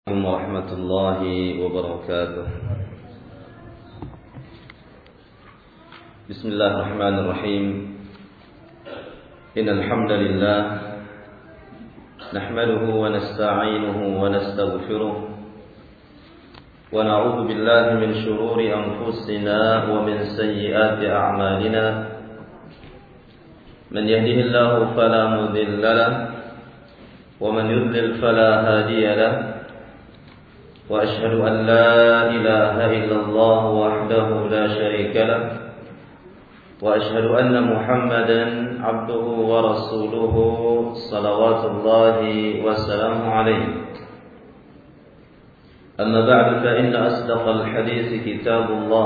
ورحمة الله وبركاته. بسم الله الرحمن الرحيم. إن الحمد لله نحمده ونستعينه ونستغفره ونعوذ بالله من شرور أنفسنا ومن سيئات أعمالنا. من يهده الله فلا مضل له ومن يضلل فلا هادي له. وأشهد أن لا إله إلا الله وحده لا شريك له وأشهد أن محمدا عبده ورسوله صلوات الله وسلامه عليه. أما بعد فإن أصدق الحديث كتاب الله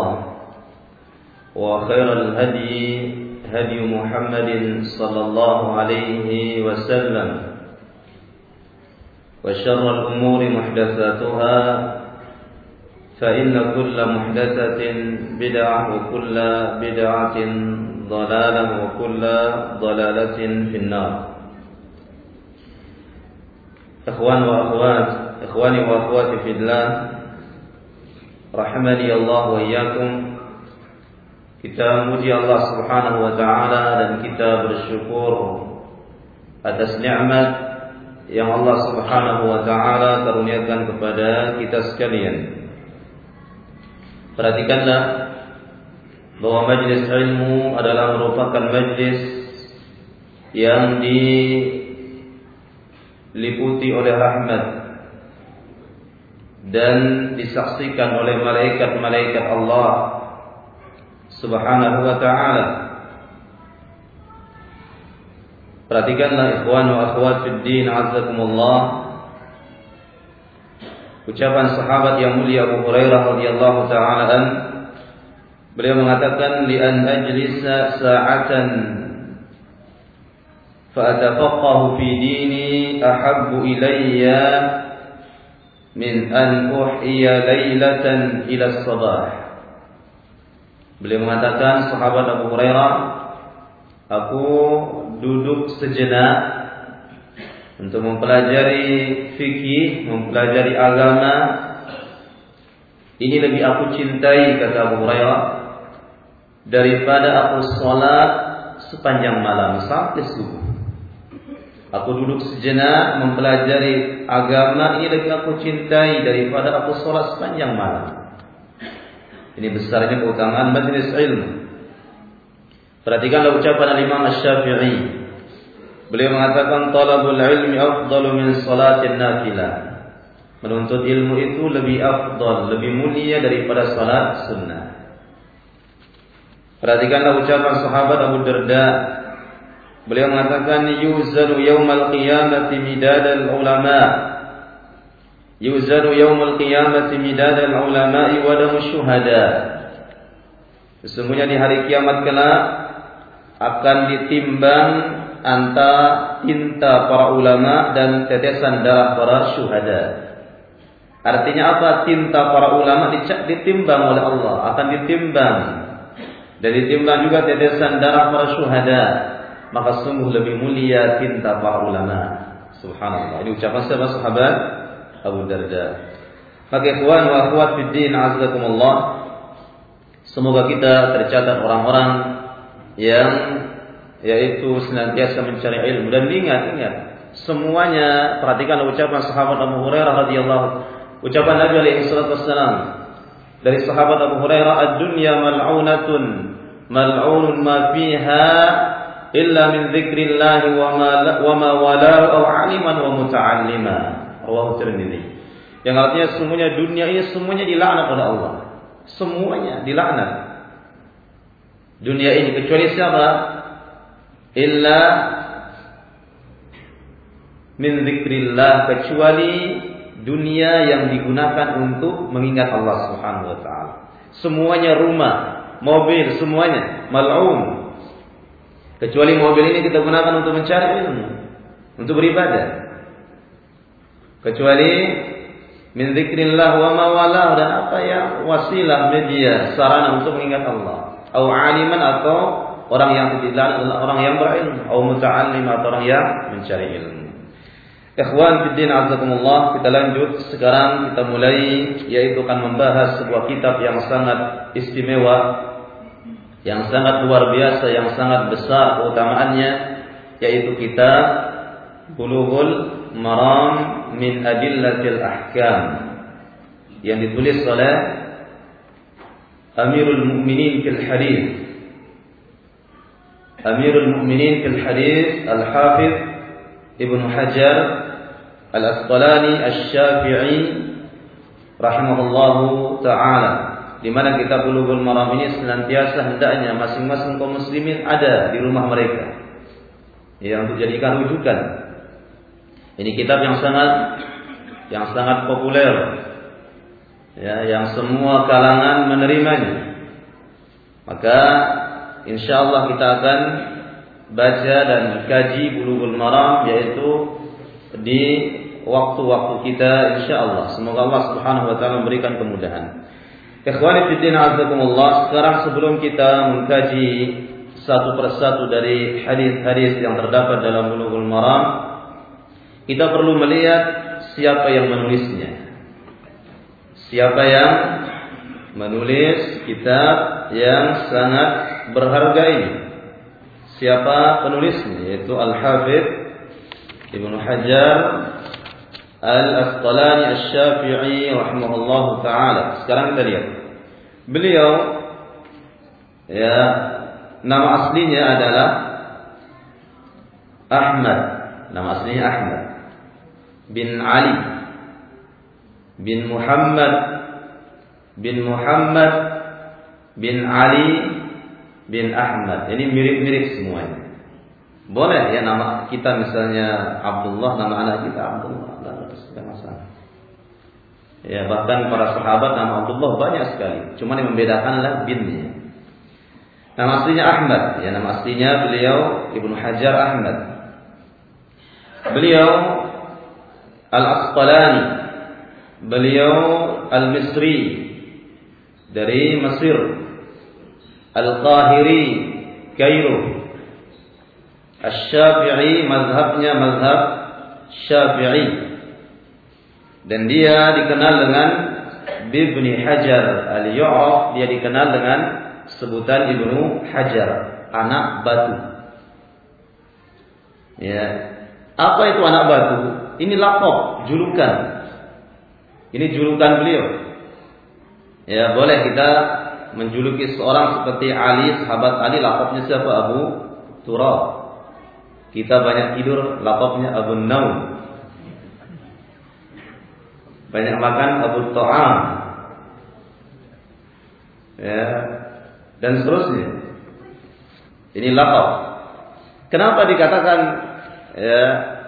وخير الهدي هدي محمد صلى الله عليه وسلم وشر الأمور محدثاتها فإن كل محدثة بدعة وكل بدعة ضلالة وكل ضلالة في النار. إخواني وأخواتي في الله rahimani Allah wa iyyakum. Kita memuji Allah Subhanahu wa taala dan kita bersyukur atas nikmat yang Allah Subhanahu wa taala karuniakan kepada kita sekalian. Perhatikanlah bahwa majlis ilmu adalah merupakan majlis yang diliputi oleh rahmat dan disaksikan oleh malaikat-malaikat Allah Subhanahu wa taala. Perhatikanlah ikhwan wa akhwat fid din azzakumullah, ucapan sahabat yang mulia Abu Hurairah radhiyallahu taala an. Beliau mengatakan, li an ajlisa sa'atan fa atafaqahu fi dini ahabbu ilayya min an uhyiya laylatan ila sabah. Beliau mengatakan, sahabat Abu Hurairah, aku duduk sejenak untuk mempelajari fikih, mempelajari agama. Ini lebih aku cintai, kata Abu Hurairah, daripada aku sholat sepanjang malam sampai subuh. Aku duduk sejenak mempelajari agama, ini lebih aku cintai daripada aku sholat sepanjang malam. Ini besarnya keutamaan majlis ilmu. Perhatikanlah ucapan Imam Asy-Syafi'i. Beliau mengatakan, talabul ilmi afdalu min salatin nafilah. Menuntut ilmu itu lebih afdal, lebih mulia daripada salat sunnah. Perhatikanlah ucapan sahabat Abu Darda. Beliau mengatakan, yuzanu yaumal qiyamati midadal ulama. Yuzanu yaumal qiyamati midadal ulama'i wa damu syuhada. Sesungguhnya di hari kiamat kelak akan ditimbang antara tinta para ulama dan tetesan darah para syuhada. Artinya apa? Tinta para ulama ditimbang oleh Allah, akan ditimbang, dan ditimbang juga tetesan darah para syuhada. Maka sungguh lebih mulia tinta para ulama. Subhanallah. Ini ucapan siapa? Sahabat Abu Darda. Maka ikhwan wa akhwat fid din azzakumullah, semoga kita tercatat orang-orang yang yaitu senantiasa mencari ilmu. Dan ingat semuanya, perhatikan ucapan sahabat Abu Hurairah radhiyallahu, ucapan Nabi alaihi salatu wasallam dari sahabat Abu Hurairah, ad-dunya mal'unatun mal'unun ma fiha illa min dzikrillah wa ma walahu aw 'aliman wa muta'allima. Rawahu Tirmidzi. Yang artinya semuanya dunia ini semuanya dilaknat oleh Allah. Semuanya dilaknat dunia ini, kecuali siapa? Illa min dzikrillah, kecuali dunia yang digunakan untuk mengingat Allah Subhanahu wa taala. Semuanya rumah, mobil, semuanya mal'un. Kecuali mobil ini kita gunakan untuk mencari ilmu, untuk beribadah. Kecuali min dzikrillah wa ma walah, dan apa yang wasilah, media, sarana untuk mengingat Allah. Au aliman, atau orang yang tidak, orang yang berilmu, au muta'allim, atau orang yang mencari ilmu. Ikhwan fiddin azakumullah, kita lanjut. Sekarang kita mulai, yaitu akan membahas sebuah kitab yang sangat istimewa, yang sangat luar biasa, yang sangat besar keutamaannya, yaitu kitab Bulughul Maram min Adillatil Ahkam, yang ditulis oleh Amirul Mukminin fil Hadits, Amirul Mukminin fil Hadits Al-Hafidz Ibnu Hajar Al-Asqalani Asy-Syafi'i rahimahullahu taala, di mana kitab Bulughul Maram ini senantiasa hendaknya masing-masing kaum muslimin ada di rumah mereka, ya, untuk jadikan rujukan. Ini kitab yang sangat populer, ya, yang semua kalangan menerimanya. Maka insyaallah kita akan baca dan kaji Bulughul Maram, yaitu di waktu-waktu kita insyaallah. Semoga Allah Subhanahu wa taala memberikan kemudahan. Ikhwani fiddin azakumullah, sekarang sebelum kita mengkaji satu persatu dari hadis-hadis yang terdapat dalam Bulughul Maram, kita perlu melihat siapa yang menulisnya. Siapa yang menulis kitab yang sangat berharga ini? Siapa penulisnya? Yaitu Al-Hafidz Ibnu Hajar Al-Asqalani Asy-Syafi'i rahimahullahu taala. Sekarang kita lihat. Beliau, ya, nama aslinya adalah Ahmad. Nama aslinya Ahmad bin Ali bin Muhammad bin Ali bin Ahmad. Ini mirip-mirip semuanya. Boleh ya nama kita misalnya Abdullah, nama anak kita Abdullah, tidak masalah. Ya, bahkan para sahabat nama Abdullah banyak sekali. Cuma yang membedakan adalah binnya. Nama aslinya Ahmad, ya, nama aslinya beliau Ibnu Hajar Ahmad. Beliau Al-Asqalani, beliau Al-Misri dari Mesir, Al-Qahiri Kairo, Asy-Syafi'i, mazhabnya mazhab Syafi'i, dan dia dikenal dengan Ibnu Hajar Al-Yu'raf, dia dikenal dengan sebutan Ibnu Hajar, anak batu. Ya. Apa itu anak batu? Ini laqab, julukan. Ini julukan beliau. Ya, boleh kita menjuluki seorang seperti Ali, sahabat Ali, laqabnya siapa? Abu Turab. Kita banyak tidur, laqabnya Abu Naum. Banyak makan, Abu Ta'am. Ya, dan seterusnya. Ini laqab. Kenapa dikatakan, ya,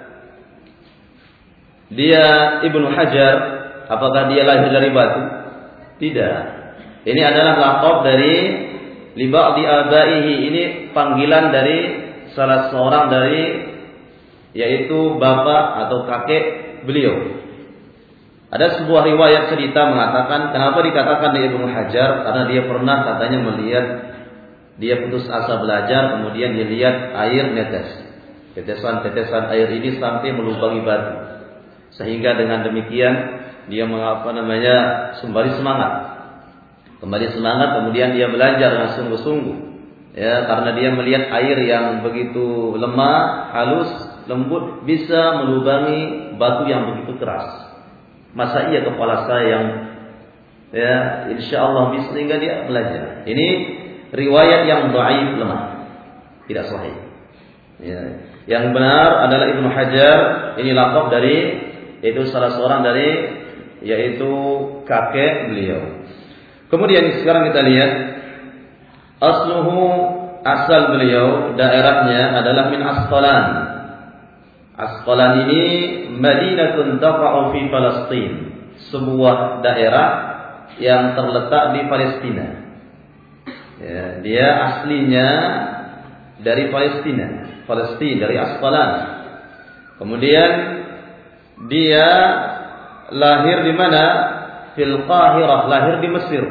dia Ibnu Hajar? Apakah dia lahir dari batu? Tidak. Ini adalah laqab dari li ba'di abaihi. Ini panggilan dari salah seorang dari, yaitu bapak atau kakek beliau. Ada sebuah riwayat cerita mengatakan kenapa dikatakan dia Ibnu Hajar, karena dia pernah katanya melihat, dia putus asa belajar, kemudian dia lihat air netes. Tetesan-tetesan air ini sampai melubangi batu. Sehingga dengan demikian dia kembali semangat. Kemudian dia belajar dengan sungguh-sungguh. Ya, karena dia melihat air yang begitu lemah, halus, lembut bisa melubangi batu yang begitu keras. Masa iya kepala saya yang, ya, insyaallah bisa, sehingga dia belajar. Ini riwayat yang dhaif, lemah, tidak sahih. Ya. Yang benar adalah Ibnu Hajar, ini laqab dari, yaitu salah seorang dari, yaitu kakek beliau. Kemudian sekarang kita lihat asluhu, asal beliau, daerahnya adalah min Asqalan. Asqalan ini Madinatun taqa'u fi Palestin, sebuah daerah yang terletak di Palestina. Ya, dia aslinya dari Palestina, dari Asqalan. Kemudian dia lahir di mana? Fil Qahirah, lahir di Mesir.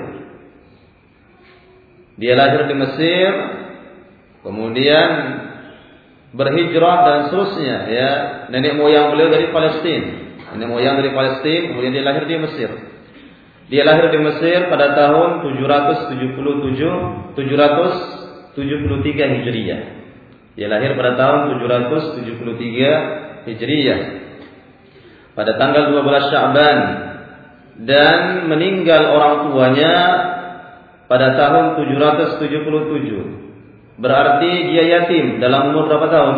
Dia lahir di Mesir, kemudian berhijrah dan seterusnya, ya. Nenek moyang beliau dari Palestina. Nenek moyang dari Palestina, kemudian dia lahir di Mesir. Dia lahir di Mesir pada tahun 773 Hijriah. Dia lahir pada tahun 773 Hijriah. Pada tanggal 12 Sya'ban, dan meninggal orang tuanya pada tahun 777. Berarti dia yatim dalam umur berapa tahun?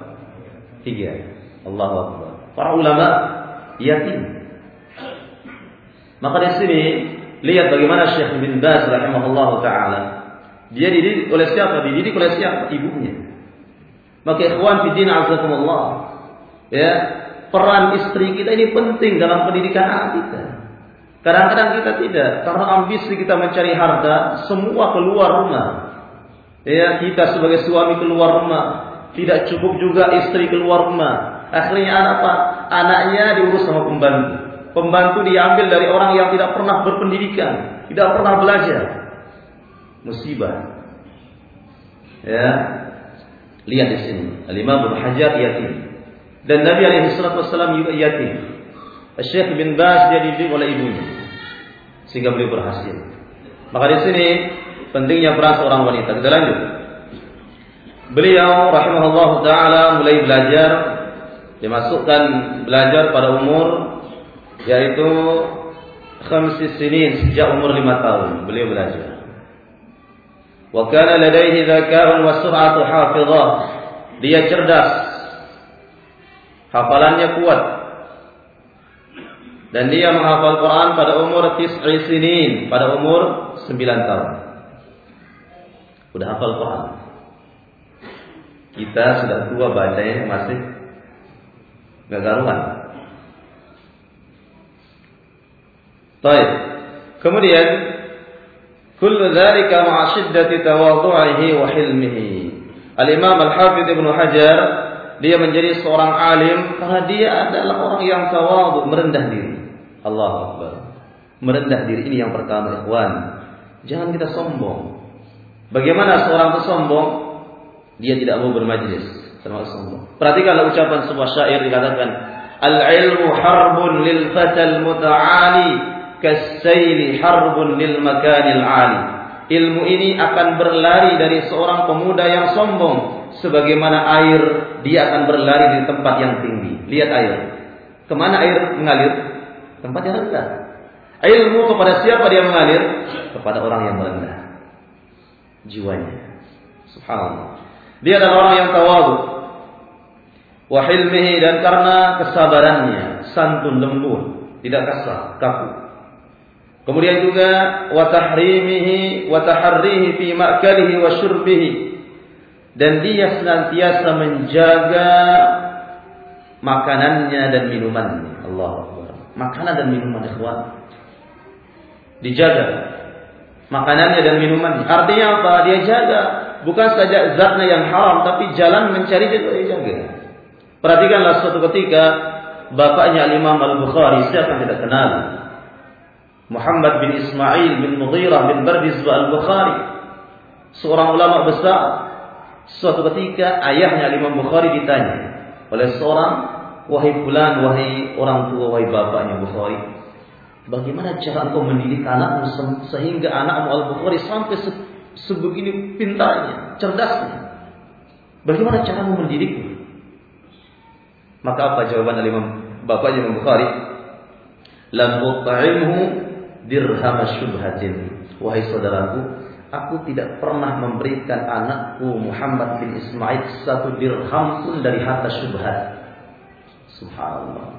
3. Allahu Akbar. Para ulama yatim. Maka di sini lihat bagaimana Syekh bin Baz rahimahullah taala. Dia dididik oleh siapa? Dididik oleh siapa? Ibunya. Maka ikhwan fi din azakumullah, ya, peran istri kita ini penting dalam pendidikan anak kita. Kadang-kadang kita tidak, karena ambisi kita mencari harta, semua keluar rumah. Ya, kita sebagai suami keluar rumah, tidak cukup juga istri keluar rumah. Akhirnya anak apa? Anaknya diurus sama pembantu. Pembantu diambil dari orang yang tidak pernah berpendidikan, tidak pernah belajar. Musibah. Ya. Lihat di sini, Al-Imam Ibnu Hajar yatim. Dan Nabi alaihi salatu wasallam juga yatim. Syekh bin Baz dia dididik oleh ibunya sehingga beliau berhasil. Maka di sini pentingnya peran seorang wanita. Kita lanjut. Beliau rahimahullah taala mulai belajar, dimasukkan belajar pada umur yaitu 5 sinin, sejak umur 5 tahun beliau belajar. Wa kana ladaihi dzaka'un wa sur'atu hafizah. Dia cerdas. Hafalannya kuat. Dan dia menghafal Quran pada umur 9 sinin, pada umur 9 tahun. Sudah hafal Quran. Kita sudah tua bacanya masih enggak karuan. Baik. Kemudian kullu dzalika ma'a shiddati tawadhu'ihi wa hilmihi. Al-Imam Al-Hafidz Ibnu Hajar dia menjadi seorang alim karena dia adalah orang yang tawadhu, merendah diri. Allahu Akbar. Merendah diri ini yang pertama, ikhwan. Jangan kita sombong. Bagaimana seorang itu sombong? Dia tidak mau bermajlis, termasuk sombong. Perhatikanlah ucapan sebuah syair dikatakan, "Al-ilmu harbun lil fatal muta'ali, kas-sayli harbun lil makanil 'ali." Ilmu ini akan berlari dari seorang pemuda yang sombong, sebagaimana air dia akan berlari di tempat yang tinggi. Lihat air. Kemana air mengalir? Tempat yang rendah. Ilmu kepada siapa dia mengalir? Kepada orang yang merendah jiwanya. Subhanallah. Dia adalah orang yang tawadhu. Wa hilmihi, dan karena kesabarannya, santun lembut, tidak kasar, kaku. Kemudian juga wa tahrimihi wa taharrihi fi ma'kalihi wa syurbihi. Dan dia senantiasa menjaga makanannya dan minumannya. Allahu Akbar. Makanan dan minuman, ikhwan. Dijaga makanannya dan minumannya. Artinya apa? Dia jaga bukan saja zatnya yang haram, tapi jalan mencari juga dia jaga. Perhatikanlah suatu ketika bapaknya Imam Al-Bukhari, siapa yang tidak kenal? Muhammad bin Ismail bin Mughirah bin Bardizbah Al-Bukhari, seorang ulama besar. Suatu ketika ayahnya Imam Bukhari ditanya oleh seorang, "Wahai fulan, wahai orang tua, wahai bapaknya Bukhari, bagaimana cara engkau mendidik anakmu sehingga anakmu Al-Bukhari sampai sebegini pintarnya, cerdasnya? Bagaimana caramu mendidiknya?" Maka apa jawaban Imam bapaknya Imam Bukhari? "Lam ut'imhu dirham syubhatin." Wahai saudaraku, aku tidak pernah memberikan anakku Muhammad bin Ismail 1 dirham pun dari harta syubhat. Subhanallah.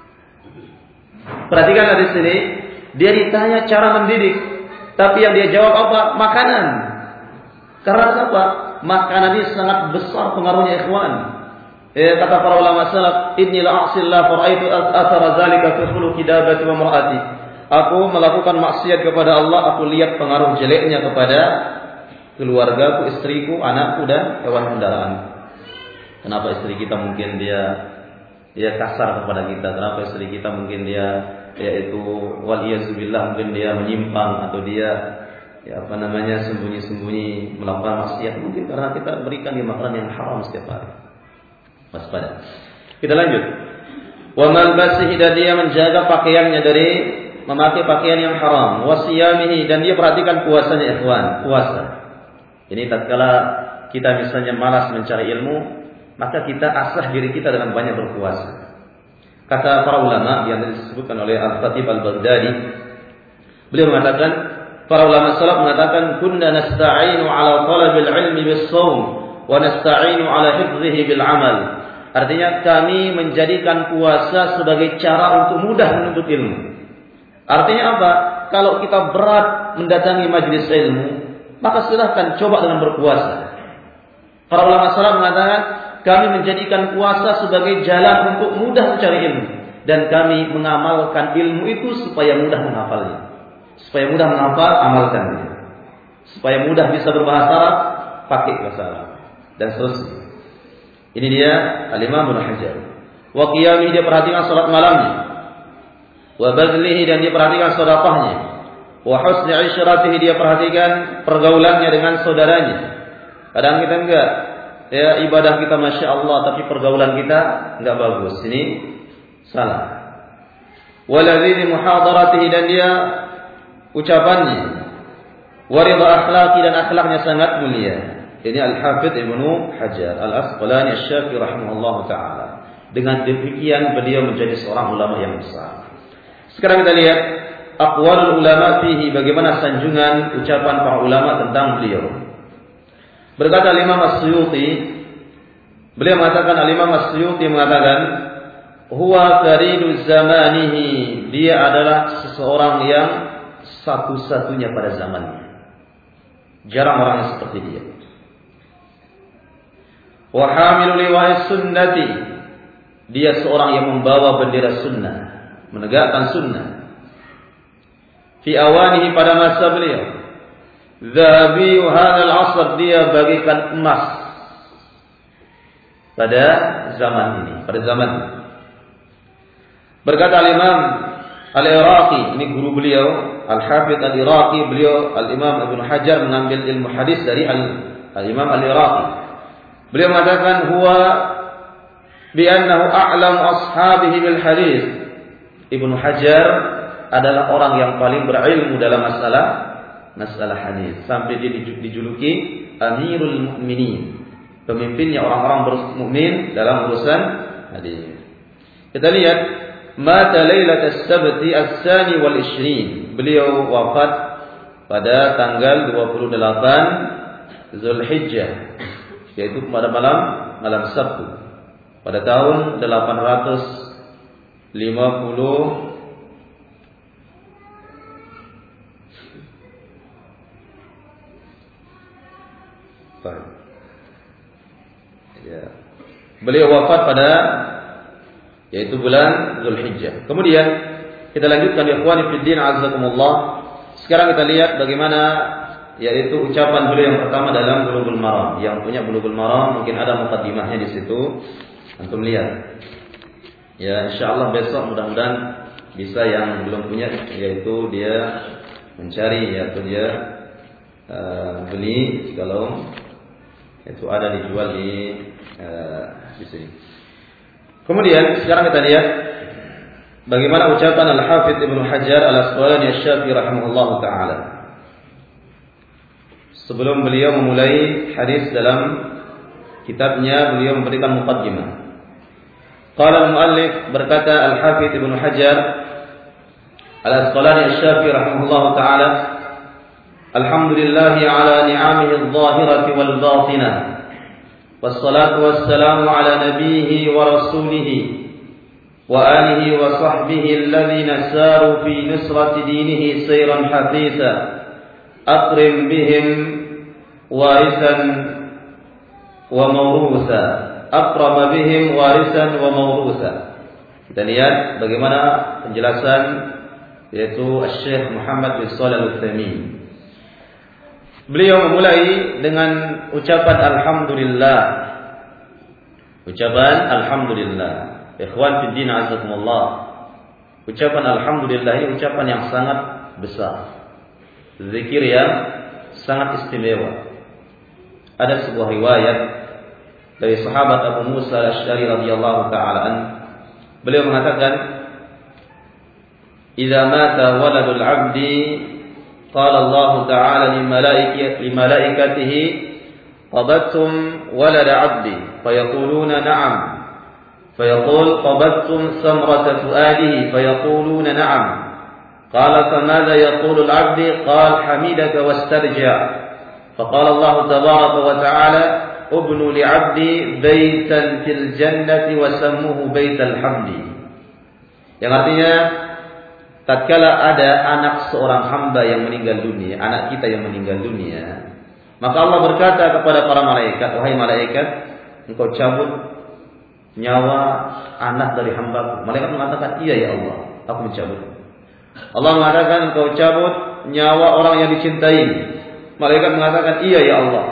Perhatikanlah di sini, dia ditanya cara mendidik, tapi yang dia jawab apa? Makanan. Karena apa? Makanan ini sangat besar pengaruhnya, ikhwan. Kata para ulama salaf, "Inni la'asillah faraitu athara zalika fi khuluqi dabati wa mar'ati." Aku melakukan maksiat kepada Allah, aku lihat pengaruh jeleknya kepada keluargaku, istriku, anakku, dan hewan peliharaan. Kenapa istri kita mungkin dia kasar kepada kita? Kenapa istri kita mungkin dia yaitu waliyazubillah, mungkin dia menyimpang atau dia sembunyi-sembunyi melakukan maksiat? Mungkin karena kita berikan dia makanan yang haram setiap hari. waspada. Kita lanjut. Wa malbasihi, dan dia menjaga pakaiannya dari memakai pakaian yang haram. Wa siyamihi, dan dia perhatikan puasanya ikhwan, puasa. Ini tatkala kita misalnya malas mencari ilmu, maka kita asah diri kita dengan banyak berpuasa. Kata para ulama yang disebutkan oleh Al-Khatib Al-Baghdadi, beliau mengatakan, para ulama salaf mengatakan, kunna nasta'inu ala talabil ilmi bis-shaum wa nasta'inu ala hifdhihi bil amal. Artinya kami menjadikan puasa sebagai cara untuk mudah menuntut ilmu. Artinya apa? Kalau kita berat mendatangi majelis ilmu, maka silahkan coba dengan berpuasa. Para ulama salaf mengatakan, kami menjadikan puasa sebagai jalan untuk mudah mencari ilmu, dan kami mengamalkan ilmu itu supaya mudah menghafalnya. Supaya mudah menghafal, amalkannya. Supaya mudah bisa berbahasa Arab, pakai bahasa Arab, dan seterusnya. Ini dia Al-Imam Ibnu Hajar. Wa qiyamihi, dia perhatikan salat malamnya. Wa badlihi, dan dia perhatikan sedekahnya. Wa husni isyratihi, dia perhatikan pergaulannya dengan saudaranya. Kadang kita enggak, ya ibadah kita Masya Allah, tapi pergaulan kita enggak bagus. Ini salah. Wa ladzi muhadaratihi, dan dia ucapannya. Wa ridha akhlaqi, dan akhlaknya sangat mulia. Ini Al-Hafidz Ibnu Hajar Al-Asqalani Asy-Syafi'i rahimahullahu taala. Dengan demikian beliau menjadi seorang ulama yang besar. Sekarang kita lihat aqwalul ulama fihi, bagaimana sanjungan ucapan para ulama tentang beliau. Berkata Imam As-Suyuti, beliau mengatakan, Imam As-Suyuti mengatakan, huwa faridu zamanihi, dia adalah seseorang yang satu-satunya pada zamannya. Jarang orang yang seperti dia. Wa hamilu liwa'i sunnati, dia seorang yang membawa bendera sunnah, menegakkan sunnah. Fi awanihi, pada masa beliau. Dhahabi hadzal 'asr, dia bagikan emas pada zaman ini, pada zaman ini. Berkata Al-Imam Al-Iraqi, ini guru beliau, Al-Hafidz Al-Iraqi, beliau Al-Imam Ibnu Hajar mengambil ilmu hadis dari Al-Imam Al-Iraqi. Beliau mengatakan, huwa bi'annahu a'lam ashabihi bil hadis. Ibnu Hajar adalah orang yang paling berilmu dalam masalah hadis, sampai dia dijuluki Amirul Mukminin, pemimpinnya orang-orang mukmin dalam urusan hadis. Kita lihat, mata lailatul sabti as-sani wal 20. Beliau wafat pada tanggal 28 Zulhijjah, yaitu pada malam Sabtu, pada tahun 850 ya. Beliau wafat pada, yaitu bulan Zulhijjah. Kemudian kita lanjutkan, ikhwani fiddin azzakumullah. Sekarang kita lihat bagaimana, yaitu ucapan beliau yang pertama dalam Bulughul Maram. Yang punya Bulughul Maram mungkin ada muqaddimahnya di situ, antum lihat. Ya, insyaallah besok mudah-mudahan bisa yang belum punya, yaitu dia mencari, yaitu dia beli kalau itu ada dijual di sini. Kemudian sekarang kita lihat bagaimana ucapan Al-Hafidz Ibnu Hajar Al-Asqalani Asy-Syafi'i rahimahullahu taala. Sebelum beliau memulai hadis dalam kitabnya, beliau memberikan muqaddimah. Qala al-muallif, berkata Al-Hafidz Ibnu Hajar Al-Asqalani Asy-Syafi'i rahimahullahu taala, alhamdulillahi ala ni'amihi adh-dhahirati wal batinah. Wassalatu wassalamu ala nabiyhi wa rasulihi wa alihi wa sahbihi alladhina saru fi nusrati dinihi sayran hafisa. Akrim bihim warisan wa mawrusa, akrama bihim warisan wa mawrusa. Kita lihat bagaimana penjelasan, yaitu Syekh Muhammad bin Shalih Al-Utsaimin. Beliau memulai dengan ucapan alhamdulillah. Ucapan alhamdulillah. Ikhwan fi din azakumullah. Ucapan alhamdulillah ini ucapan yang sangat besar. Zikir yang sangat istimewa. Ada sebuah riwayat dari sahabat Abu Musa Al-Asy'ari radhiyallahu taala an. Beliau mengatakan, "Idza mata waladul 'abdi, qala Allah ta'ala li malaikatihi, qabattum walad 'abdi?" Fayaquluna na'am. Fayaqul, "Qabattum samrata fuadihi?" Fayaquluna na'am. Qala famadha yaqulu al-'abdi? Qala hamidaka wastarja'. Faqala Allah tabaraka wa ta'ala, "Ubnu li'abdi baitan fil jannati wa sammuhu baital hamdi." Yang artinya, tatkala ada anak seorang hamba yang meninggal dunia, anak kita yang meninggal dunia, maka Allah berkata kepada para malaikat, "Wahai malaikat, engkau cabut nyawa anak dari hambaku." Malaikat mengatakan, "Iya ya Allah, aku mencabut." Allah mengatakan, "Engkau cabut nyawa orang yang dicintai." Malaikat mengatakan, "Iya ya Allah."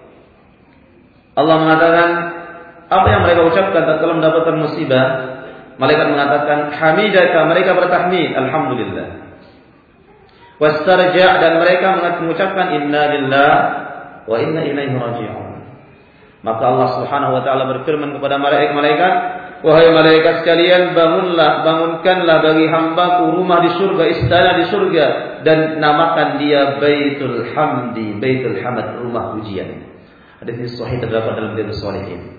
Allah mengatakan, apa yang mereka ucapkan tatkala mendapatkan musibah? Malaikat mengatakan, "Hamidaka," mereka bertahmid, alhamdulillah. Wastarja', dan mereka mengucapkan, "Inna lillahi wa inna ilaihi raji'un." Maka Allah Subhanahu wa taala berfirman kepada malaikat, "Wahai malaikat sekalian, bangunkanlah bagi hambaku rumah di surga, istana di surga, dan namakan dia Baitul Hamdi, Baitul Hamd, rumah pujian." Hadis ini sahih, terdapat dalam Riyadhus Shalihin.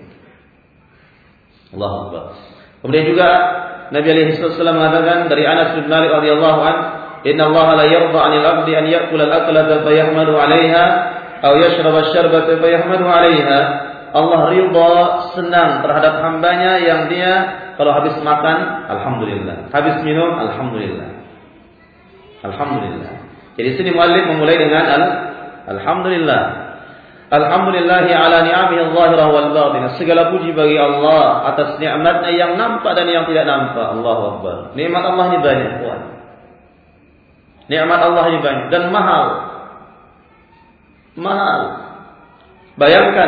Allahu Akbar. Kemudian juga Nabi alaihi wasallam mengatakan dari Anas bin Malik radhiyallahu anhu, "Inna Allah la yarda 'anil 'abdi an ya'kula al-aklata fa yahmadu 'alayha aw yashraba asy-syarbata fa yahmadu 'alayha." Allah ridha, senang terhadap hambanya yang dia kalau habis makan, alhamdulillah. Habis minum, alhamdulillah. Alhamdulillah. Jadi sini muallif memulai dengan alhamdulillah. Alhamdulillahi ala ni'amihi adh-dhahirah wal batinah. Segala puji bagi Allah atas nikmatnya yang nampak dan yang tidak nampak. Allahu Akbar. Nikmat Allah ini banyak, Tuhan. Nikmat Allah ini banyak dan mahal. Mahal. Bayangkan,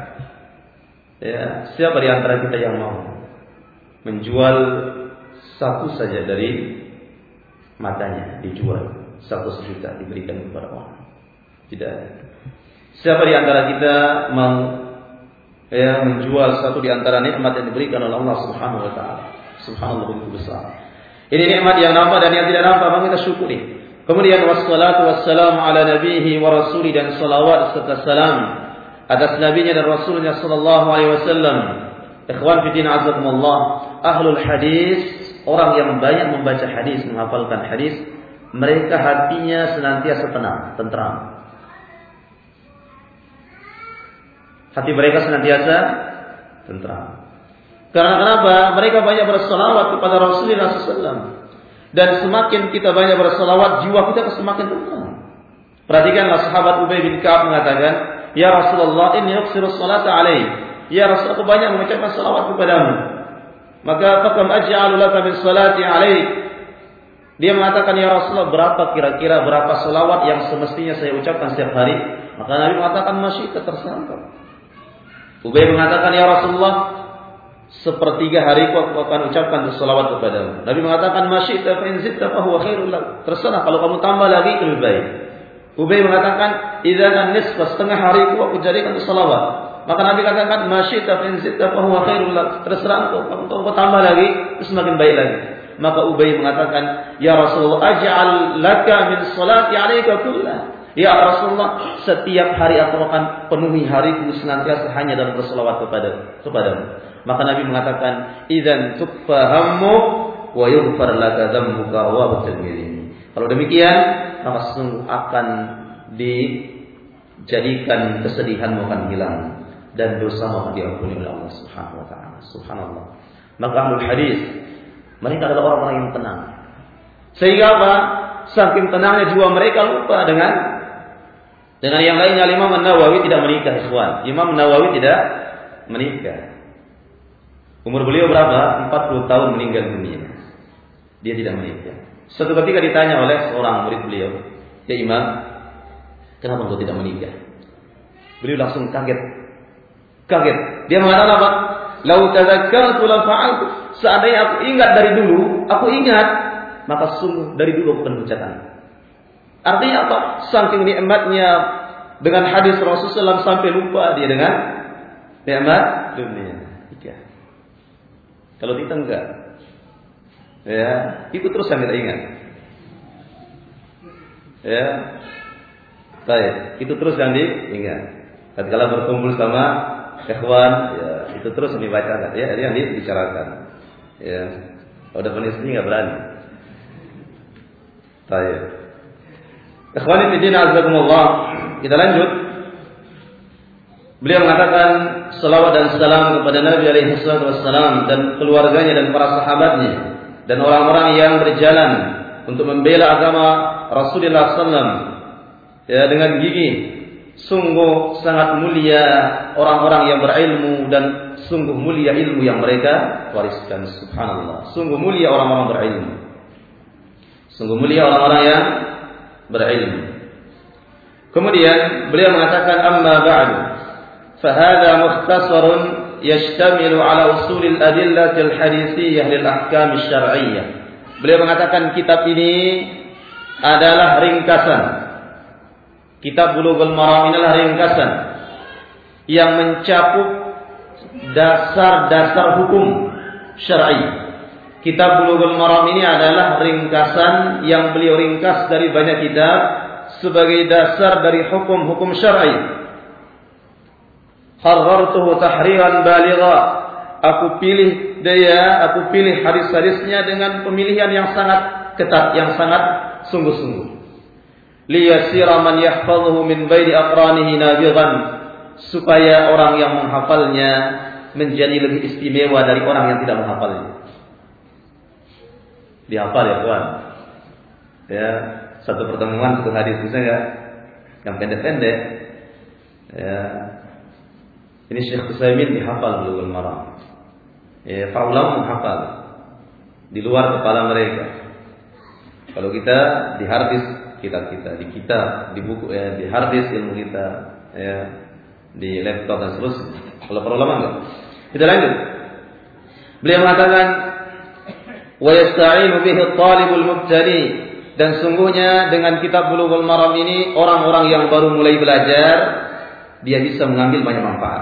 ya, siapa di antara kita yang mau menjual satu saja dari matanya, dijual 100 juta diberikan kepada orang? Tidak. Siapa di antara kita mau menjual satu di antara nikmat yang diberikan oleh Allah Subhanahu wa taala? Subhanallah, begitu besar. Ini nikmat yang nampak dan yang tidak nampak, maka kita syukuri. Kemudian wassalatu wassalamu ala nabihi wa rasuli, dan salawat serta salam atas nabinya dan rasulnya sallallahu alaihi wasallam. Ikhwan fi din azakumullah, ahlul hadis, orang yang banyak membaca hadis, menghafalkan hadis, mereka hatinya senantiasa tenang, tentram. Hati mereka senantiasa tentram. Karena kenapa? Mereka banyak berselawat kepada Rasulullah SAW. Dan semakin kita banyak berselawat, jiwa kita semakin tentram. Perhatikanlah sahabat Ubay bin Ka'ab mengatakan, "Ya Rasulullah, inni uksiru salata alaih." Ya Rasul, aku banyak mengucapkan salawat kepadamu. Maka fakam aj'alu laka min salati alaih. Dia mengatakan, "Ya Rasulullah, berapa kira-kira berapa salawat yang semestinya saya ucapkan setiap hari?" Maka Nabi mengatakan, "Masyita, terserah." Ubay mengatakan, "Ya Rasulullah, sepertiga hariku aku akan ucapkan salawat kepadamu." Nabi mengatakan, "Masyita fa in zitta fa huwa khairul lak." Terserah, kalau kamu tambah lagi lebih baik. Ubay mengatakan, "Idza kan nisfa, setengah hariku aku jadikan salawat." Maka Nabi katakan, "Masyita fa in zitta fa huwa khairul lak." Terserah engkau tambah lagi, itu semakin baik lagi. Maka Ubay mengatakan, "Ya Rasulullah, aj'al laka min salati 'alaika kullah." Ya Rasulullah, setiap hari aku akan penuhi hariku senantiasa hanya dalam berselawat kepadamu. Maka Nabi mengatakan, "Idzan tukfa hammuk wa yughfar laka dzambuka wa Tirmidzi." Kalau demikian, maka sungguh akan dijadikan kesedihanmu akan hilang dan dosamu akan diampuni oleh Allah Subhanahu wa taala. Subhanallah. Maka ahlul hadis, mereka adalah orang-orang yang tenang. Sehingga apa? Saking tenangnya jiwa mereka lupa dengan yang lainnya. Imam Nawawi tidak menikah, ikhwan. Imam Nawawi tidak menikah. Umur beliau berapa? 40 tahun meninggal dunia. Dia tidak menikah. Suatu ketika ditanya oleh seorang murid beliau, "Ya Imam, kenapa engkau tidak menikah?" Beliau langsung kaget. Dia mengatakan apa? "Lau tadzakkartu la fa'altu." Seandainya aku ingat dari dulu, maka sungguh dari dulu aku akan mengerjakan. Artinya apa? Saking nikmatnya dengan hadis Rasulullah SAW sampai lupa dia dengan nikmat dunia. Iya. Kalau kita enggak, ya itu terus yang kita ingat. Ya, baik, itu terus yang diingat. Tatkala berkumpul sama ikhwan, ya itu terus yang dibacakan, ya yang dibicarakan. Ya, kalau udah penuh sini nggak berani. Baik. Ikhwani fillah azakumullah, kita lanjut. Beliau mengatakan salawat dan salam kepada Nabi alaihi wassalam dan keluarganya dan para sahabatnya dan orang-orang yang berjalan untuk membela agama Rasulullah sallam ya dengan gigih. Sungguh sangat mulia orang-orang yang berilmu dan sungguh mulia ilmu yang mereka wariskan. Subhanallah. Sungguh mulia orang-orang berilmu. Sungguh mulia orang-orang yang berilmu. Kemudian beliau mengatakan amma ba'du فهذا مختصر يشتمل على أصول الأدلة الحديثية للأحكام الشرعية. Beliau mengatakan kitab ini adalah ringkasan. Kitab Bulughul Maram ini adalah ringkasan yang mencakup dasar-dasar hukum syar'i. Kitab Bulughul Maram ini adalah ringkasan yang beliau ringkas dari banyak kitab sebagai dasar dari hukum-hukum syar'i. Harrartuhu tahriran baligha. Aku pilih hadis-hadisnya dengan pemilihan yang sangat ketat, yang sangat sungguh-sungguh. Liyasira man yahfazuhu min baini aqranihi nabighan, supaya orang yang menghafalnya menjadi lebih istimewa dari orang yang tidak menghafalnya. Dihafal ya kawan. Ya, satu pertemuan satu hadis bisa enggak? Yang pendek-pendek. Ya. Ini Syekh Utsaimin dihafal Bulughul Maram. Ya, para ulama menghafal di luar kepala mereka. Kalau kita di harddisk kita di kitab, di buku ya, di harddisk ilmu kita, ya, di laptop dan seterusnya. Kalau para ulama enggak. Kita lanjut. Beliau mengatakan wa yasta'inu bihi at-talibul mubtadi, dan sungguhnya dengan kitab Bulughul Maram ini orang-orang yang baru mulai belajar dia bisa mengambil banyak manfaat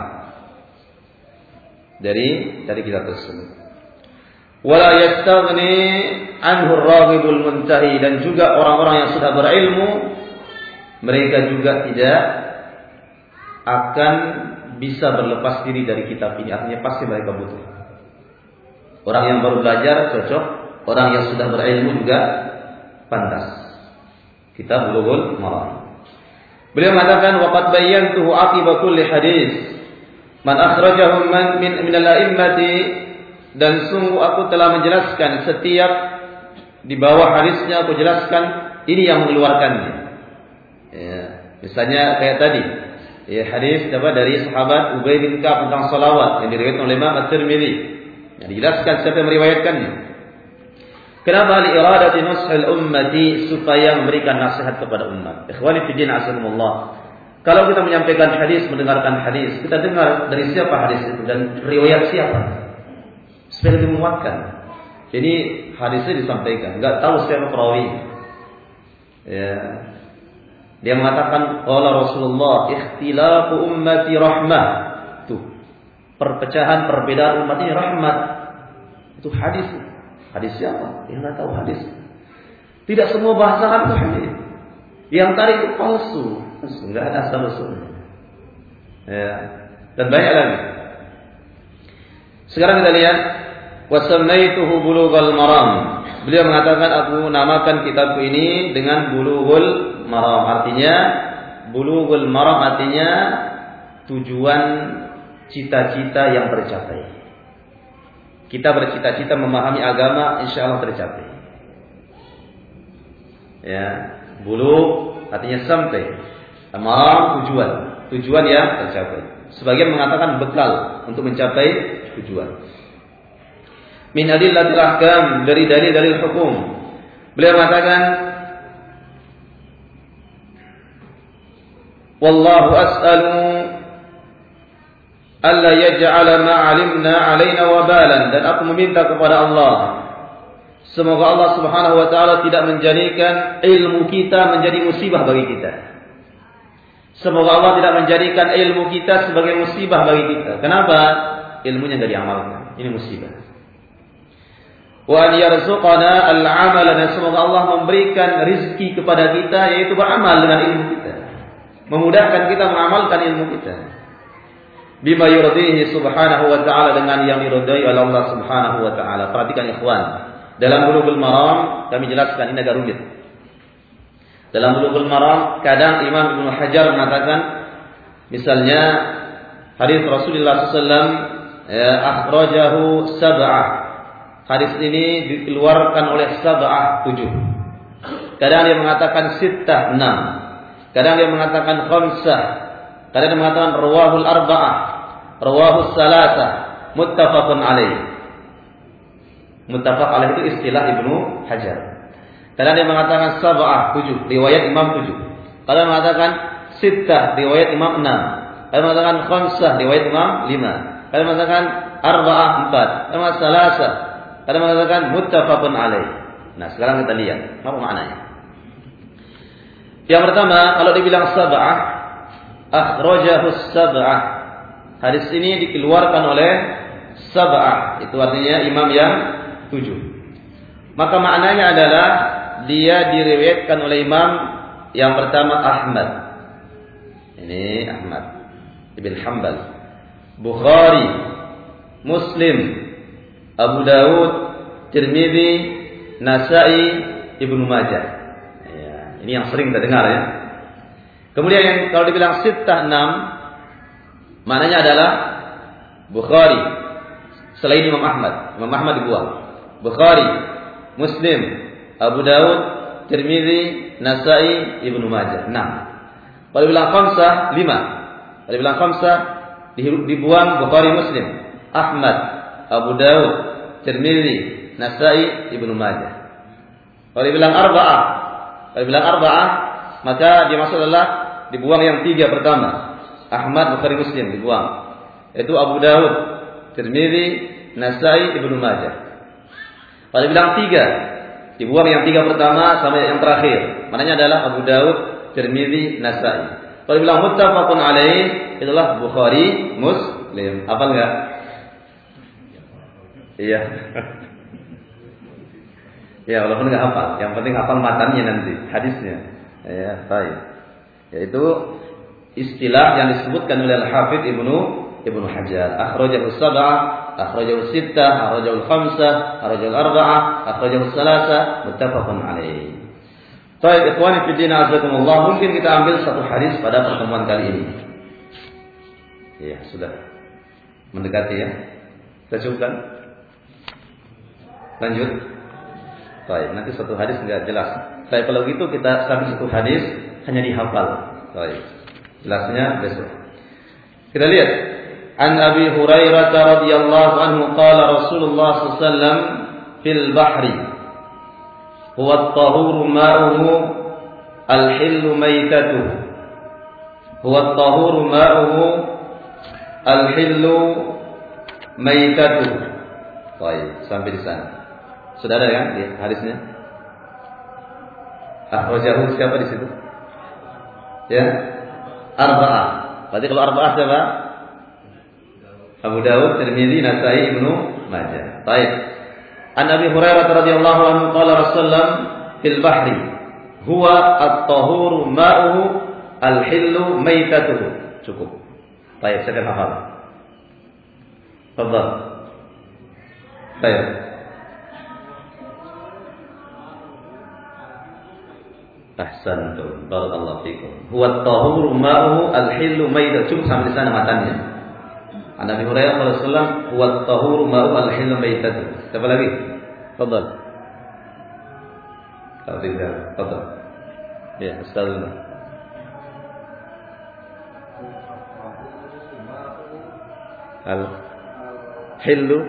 dari kitab tersebut. Wala yastaghni anhu ar-raghibul muntahi, dan juga orang-orang yang sudah berilmu mereka juga tidak akan bisa berlepas diri dari kitab ini. Artinya pasti mereka butuh. Orang yang baru belajar cocok, orang yang sudah berilmu juga pantas. Kitab Bulughul Maram. Beliau mengatakan waqad bayyantuhu aqiba kulli hadis man akhrajahu min al-a'immati, dan sungguh aku telah menjelaskan setiap di bawah hadisnya, aku jelaskan ini yang mengeluarkannya. Ya, misalnya kayak tadi, ya hadis dari sahabat Ubay bin Ka'ab tentang salawat yang diriwayatkan oleh Imam At-Tirmidzi. Yang dijelaskan siapa yang meriwayatkannya. Kenapa? Li iradati nushil ummati, supaya memberikan nasihat kepada umat. Ikhwani fi din asalkumullah. Kalau kita menyampaikan hadis, mendengarkan hadis, kita dengar dari siapa hadis itu dan riwayat siapa, supaya lebih menguatkan. Jadi hadisnya disampaikan, enggak tahu siapa perawi. Ya. Dia mengatakan qala Rasulullah ikhtilafu ummati rahmah. Tuh. Perpecahan, perbedaan umat ini rahmat. Itu hadis. Hadis siapa? Yang enggak tahu hadis. Tidak semua bahasa Arab itu hadis. Yang tadi itu palsu. Enggak ada asal-usulnya. Ya. Dan banyak lagi. Sekarang kita lihat wasammaituhu Bulughul Maram. Beliau mengatakan aku namakan kitabku ini dengan Bulughul Maram. Artinya Bulughul Maram artinya tujuan cita-cita yang tercapai. Kita bercita-cita memahami agama, insyaallah tercapai. Ya, bulugh artinya sampai. Maram tujuan yang tercapai. Sebagian mengatakan bekal untuk mencapai tujuan. Min adillatil ahkam, dari dalil hukum. Beliau mengatakan wallahu as'alu alla yaj'ala ma 'alimna 'alaina wabalan, dan aku meminta kepada Allah semoga Allah Subhanahu wa taala tidak menjadikan ilmu kita menjadi musibah bagi kita. Semoga Allah tidak menjadikan ilmu kita sebagai musibah bagi kita. Kenapa? Ilmunya tidak diamalkan. Ini musibah. Wa an yarzuqana al-amala, dan semoga Allah memberikan rizki kepada kita, yaitu beramal dengan ilmu kita. Memudahkan kita mengamalkan ilmu kita. Bima yurdihi subhanahu wa ta'ala, dengan yang diridai oleh Allah subhanahu wa ta'ala. Perhatikan ikhwan. Dalam Bulughul Maram kami jelaskan, ini agak rumit. Dalam Bulughul Maram kadang Imam Ibnu Hajar mengatakan, misalnya hadis Rasulullah SAW, akhrajahu sab'ah. Hadis ini dikeluarkan oleh sab'ah 7. Kadang dia mengatakan sittah 6. Kadang dia mengatakan khamsah. Kadang dia mengatakan rawahul arba'ah, rawahus salasah, muttafaqun alaih. Muttafaq alaih itu istilah Ibnu Hajar. Kadang dia mengatakan sab'ah 7, riwayat Imam 7. Kadang mengatakan sittah, riwayat Imam 6. Kadang mengatakan khamsah, riwayat Imam 5. Kadang mengatakan arba'ah 4. Kadang mengatakan salasah. Kadang mengatakan muttafaqun alaih. Nah, sekarang kita lihat apa maknanya. Yang pertama, kalau dibilang sab'ah, akhrajahu sab'ah. Hadis ini dikeluarkan oleh sab'ah. Itu artinya imam yang 7. Maka maknanya adalah dia diriwayatkan oleh imam yang pertama Ahmad. Ini Ahmad Ibn Hanbal, Bukhari, Muslim, Abu Dawud, Tirmidzi, Nasa'i, Ibnu Majah. Ya, ini yang sering kita dengar ya. Kemudian yang kalau dibilang sittah 6, maknanya adalah Bukhari selain Imam Ahmad. Imam Ahmad dibuang. Bukhari, Muslim, Abu Dawud, Tirmidzi, Nasa'i, Ibnu Majah. 6. Kalau dibilang khamsah 5. Kalau dibilang khamsah dibuang Bukhari, Muslim, Ahmad, Abu Dawud, Tirmidzi, Nasa'i, Ibnu Majah. Kalau dibilang arba'ah, maka dia maksud adalah dibuang yang 3 pertama. Ahmad, Bukhari, Muslim dibuang. Itu Abu Dawud, Tirmidzi, Nasa'i, Ibnu Majah. Kalau dibilang 3, dibuang yang 3 pertama sampai yang terakhir. Maknanya adalah Abu Dawud, Tirmidzi, Nasa'i. Kalau dibilang muttafaqun alaih, itulah Bukhari, Muslim. Apa enggak? Iya. Ya, walaupun enggak hafal, yang penting hafal matanya nanti, hadisnya. Ya, baik. Yaitu istilah yang disebutkan oleh Al-Hafidz Ibnu Hajar. Akhrajahu sab'ah, akhrajahu sittah, akhrajahu khamsah, akhrajahu arba'ah, akhrajahu salasah, muttafaqun alaih. Baik, ikhwani fi din azakumullah, mungkin kita ambil satu hadis pada pertemuan kali ini. Ya, sudah mendekati ya. Kita cukupkan. Lanjut. Baik, nanti satu hadis enggak jelas. Baik, kalau gitu kita sambil satu hadis hanya dihafal. Baik. Jelasnya besok. Kita lihat. An Abi Hurairah radhiyallahu anhu qala Rasulullah sallallahu alaihi wasallam fil bahri huwa at-tahuru ma'uhu al-hillu maytatuhu. Huwa at-tahuru ma'uhu al-hillu maytatuhu. Baik, sampai di sana. Sudah ada kan di hadisnya? Akhrajahu siapa di situ? Ya, arba'ah. Berarti kalau arba'ah siapa? Abu Dawud, Tirmidzi, Nasa'i, Ibnu Majah. Baik. An Abi Hurairah radhiyallahu anhu qala Rasulullah fil bahri huwa at-tahuru ma'uhu al-hillu maytatuhu. Cukup. Baik, saya akan hafal. Tafadhal. Baik. Ahsantum, barakallahu fikum. Huwa at-tahuru ma'uhu al-hillu maytatuhu. Cukup sampai di sana matanya. An Abi Hurairah radhiyallahu anhu, huwa at-tahuru ma'uhu al-hillu maytatuhu. Siapa lagi? Tafadhal. Tafadhal. Ya, Ustaz. Al-hillu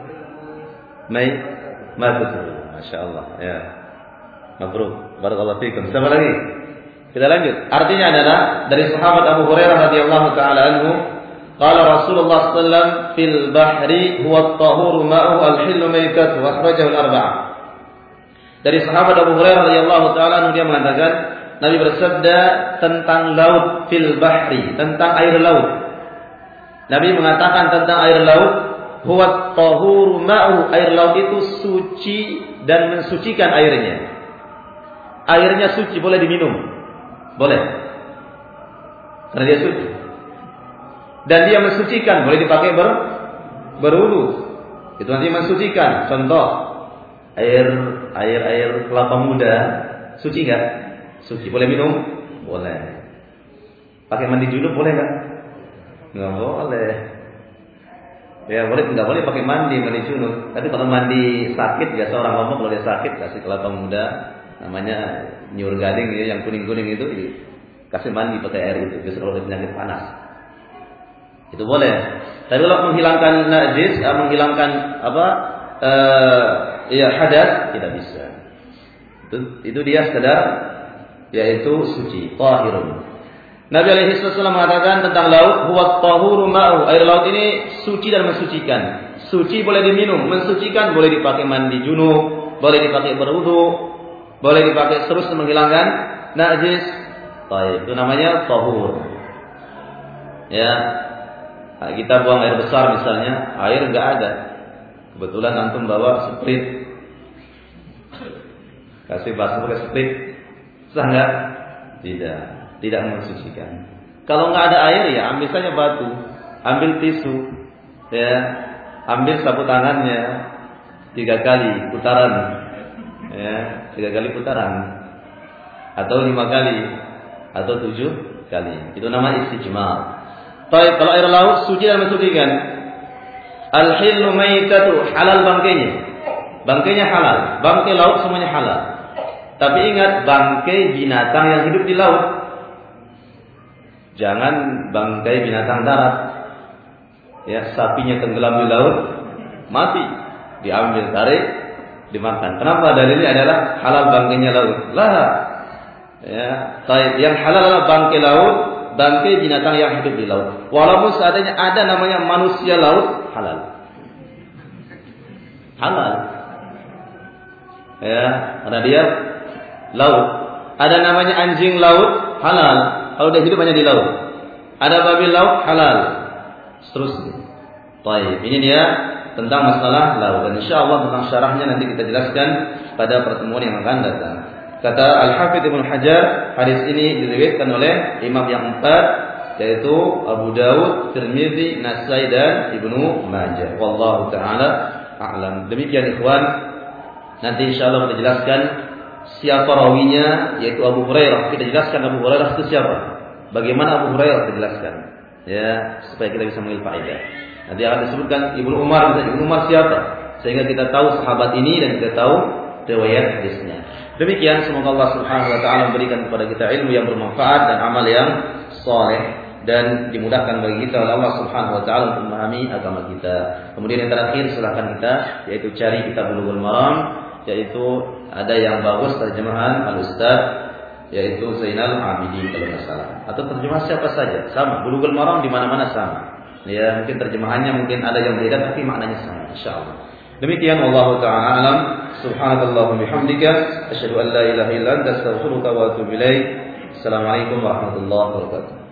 maytatuhu. Masyaallah. Ya. Mabrur, barakallahu fikum. Siapa lagi? Kita lanjut. Artinya adalah dari sahabat Abu Hurairah radhiyallahu taala anhu, qala Rasulullah sallallahu alaihi wasallam fil bahri huwa at-tahuru ma'uhu al-hillu maytatuhu akhrajahu al-arba'ah. Dari sahabat Abu Hurairah radhiyallahu taala anhu dia mengatakan Nabi bersabda tentang laut fil bahri, tentang air laut. Nabi mengatakan tentang air laut, huwa tahuru ma'u, air laut itu suci dan mensucikan airnya. Airnya suci, boleh diminum. Boleh. Karena dia suci. Dan dia mensucikan, boleh dipakai berwudu. Itu nanti mensucikan. Contoh, air kelapa muda, suci enggak? Suci. Boleh minum? Boleh. Pakai mandi junub boleh enggak? Enggak boleh. Ya boleh, enggak boleh pakai mandi junub. Tapi kalau mandi sakit, biasa orang ngomong kalau dia sakit kasih kelapa muda, namanya nyur gading ya, yang kuning-kuning itu kasih mandi pakai air itu. Biasa kalau ada penyakit panas. Itu boleh. Tapi kalau menghilangkan najis, menghilangkan hadas, tidak bisa. Itu dia sekadar yaitu suci, tahirun. Nabi alaihi wasallam mengatakan tentang laut, huwa tahuru ma'u, air laut ini suci dan mensucikan. Suci boleh diminum, mensucikan boleh dipakai mandi junub, boleh dipakai berwudu, boleh dipakai terus menghilangkan najis. Baik, itu namanya tahur. Ya. Nah, kita buang air besar misalnya, air enggak ada. Kebetulan antum bawa sprit. Kasih basuh pakai sprit. Sah enggak? Tidak mensucikan. Kalau enggak ada air ya ambil saja batu, ambil tisu, ya, ambil sapu tangannya 3 kali putaran, ya, 3 kali putaran, atau 5 kali, atau 7 kali. Itu nama istijmar. Baik, kalau air laut suci dan mensucikan. Al-hillu maitatu, halal bangkainya. Bangkainya halal, bangkai laut semuanya halal. Tapi ingat, bangkai binatang yang hidup di laut. Jangan bangkai binatang darat. Ya, sapinya tenggelam di laut, mati, diambil, tarik, dimakan. Kenapa? Dalilnya adalah halal bangkainya laut. Lah. Ya, baik, yang halal adalah bangkai laut, bangkai binatang yang hidup di laut. Walaupun seadanya ada namanya manusia laut, halal. Halal. Ya, karena dia laut. Ada namanya anjing laut, halal. Kalau dia hidup hanya di laut. Ada babi laut, halal. Seterusnya. Baik, ini dia tentang masalah laut. Dan insyaallah tentang syarahnya nanti kita jelaskan pada pertemuan yang akan datang. Kata Al-Hafidz Ibnu Hajar, hadis ini diriwayatkan oleh imam yang 4, yaitu Abu Dawud, Tirmizi, Nasai dan Ibnu Majah. Wallahu taala a'lam. Demikian ikhwan, nanti insyaallah kita jelaskan siapa rawinya, yaitu Abu Hurairah. Kita jelaskan Abu Hurairah itu siapa. Bagaimana Abu Hurairah kita jelaskan, ya, supaya kita bisa mengambil faedah. Nanti akan disebutkan Ibnu Umar, Ibnu Umar siapa, sehingga kita tahu sahabat ini dan kita tahu riwayat hadisnya. Demikian, semoga Allah Subhanahu wa taala memberikan kepada kita ilmu yang bermanfaat dan amal yang saleh, dan dimudahkan bagi kita oleh Allah Subhanahu wa taala untuk memahami agama kita. Kemudian yang terakhir silakan kita yaitu cari kitab Bulughul Maram, yaitu ada yang bagus terjemahan Al-Ustaz yaitu Zainal Abidin kalau enggak salah, atau terjemah siapa saja sama. Bulughul Maram di mana-mana sama. Ya, mungkin terjemahannya mungkin ada yang berbeda tapi maknanya sama insyaallah. Demikian, wallahu ta'ala alam. Subhanakallahumma bihamdika asyhadu an la ilaha illa anta astaghfiruka wa atubu ilaik. Assalamualaikum warahmatullahi wabarakatuh.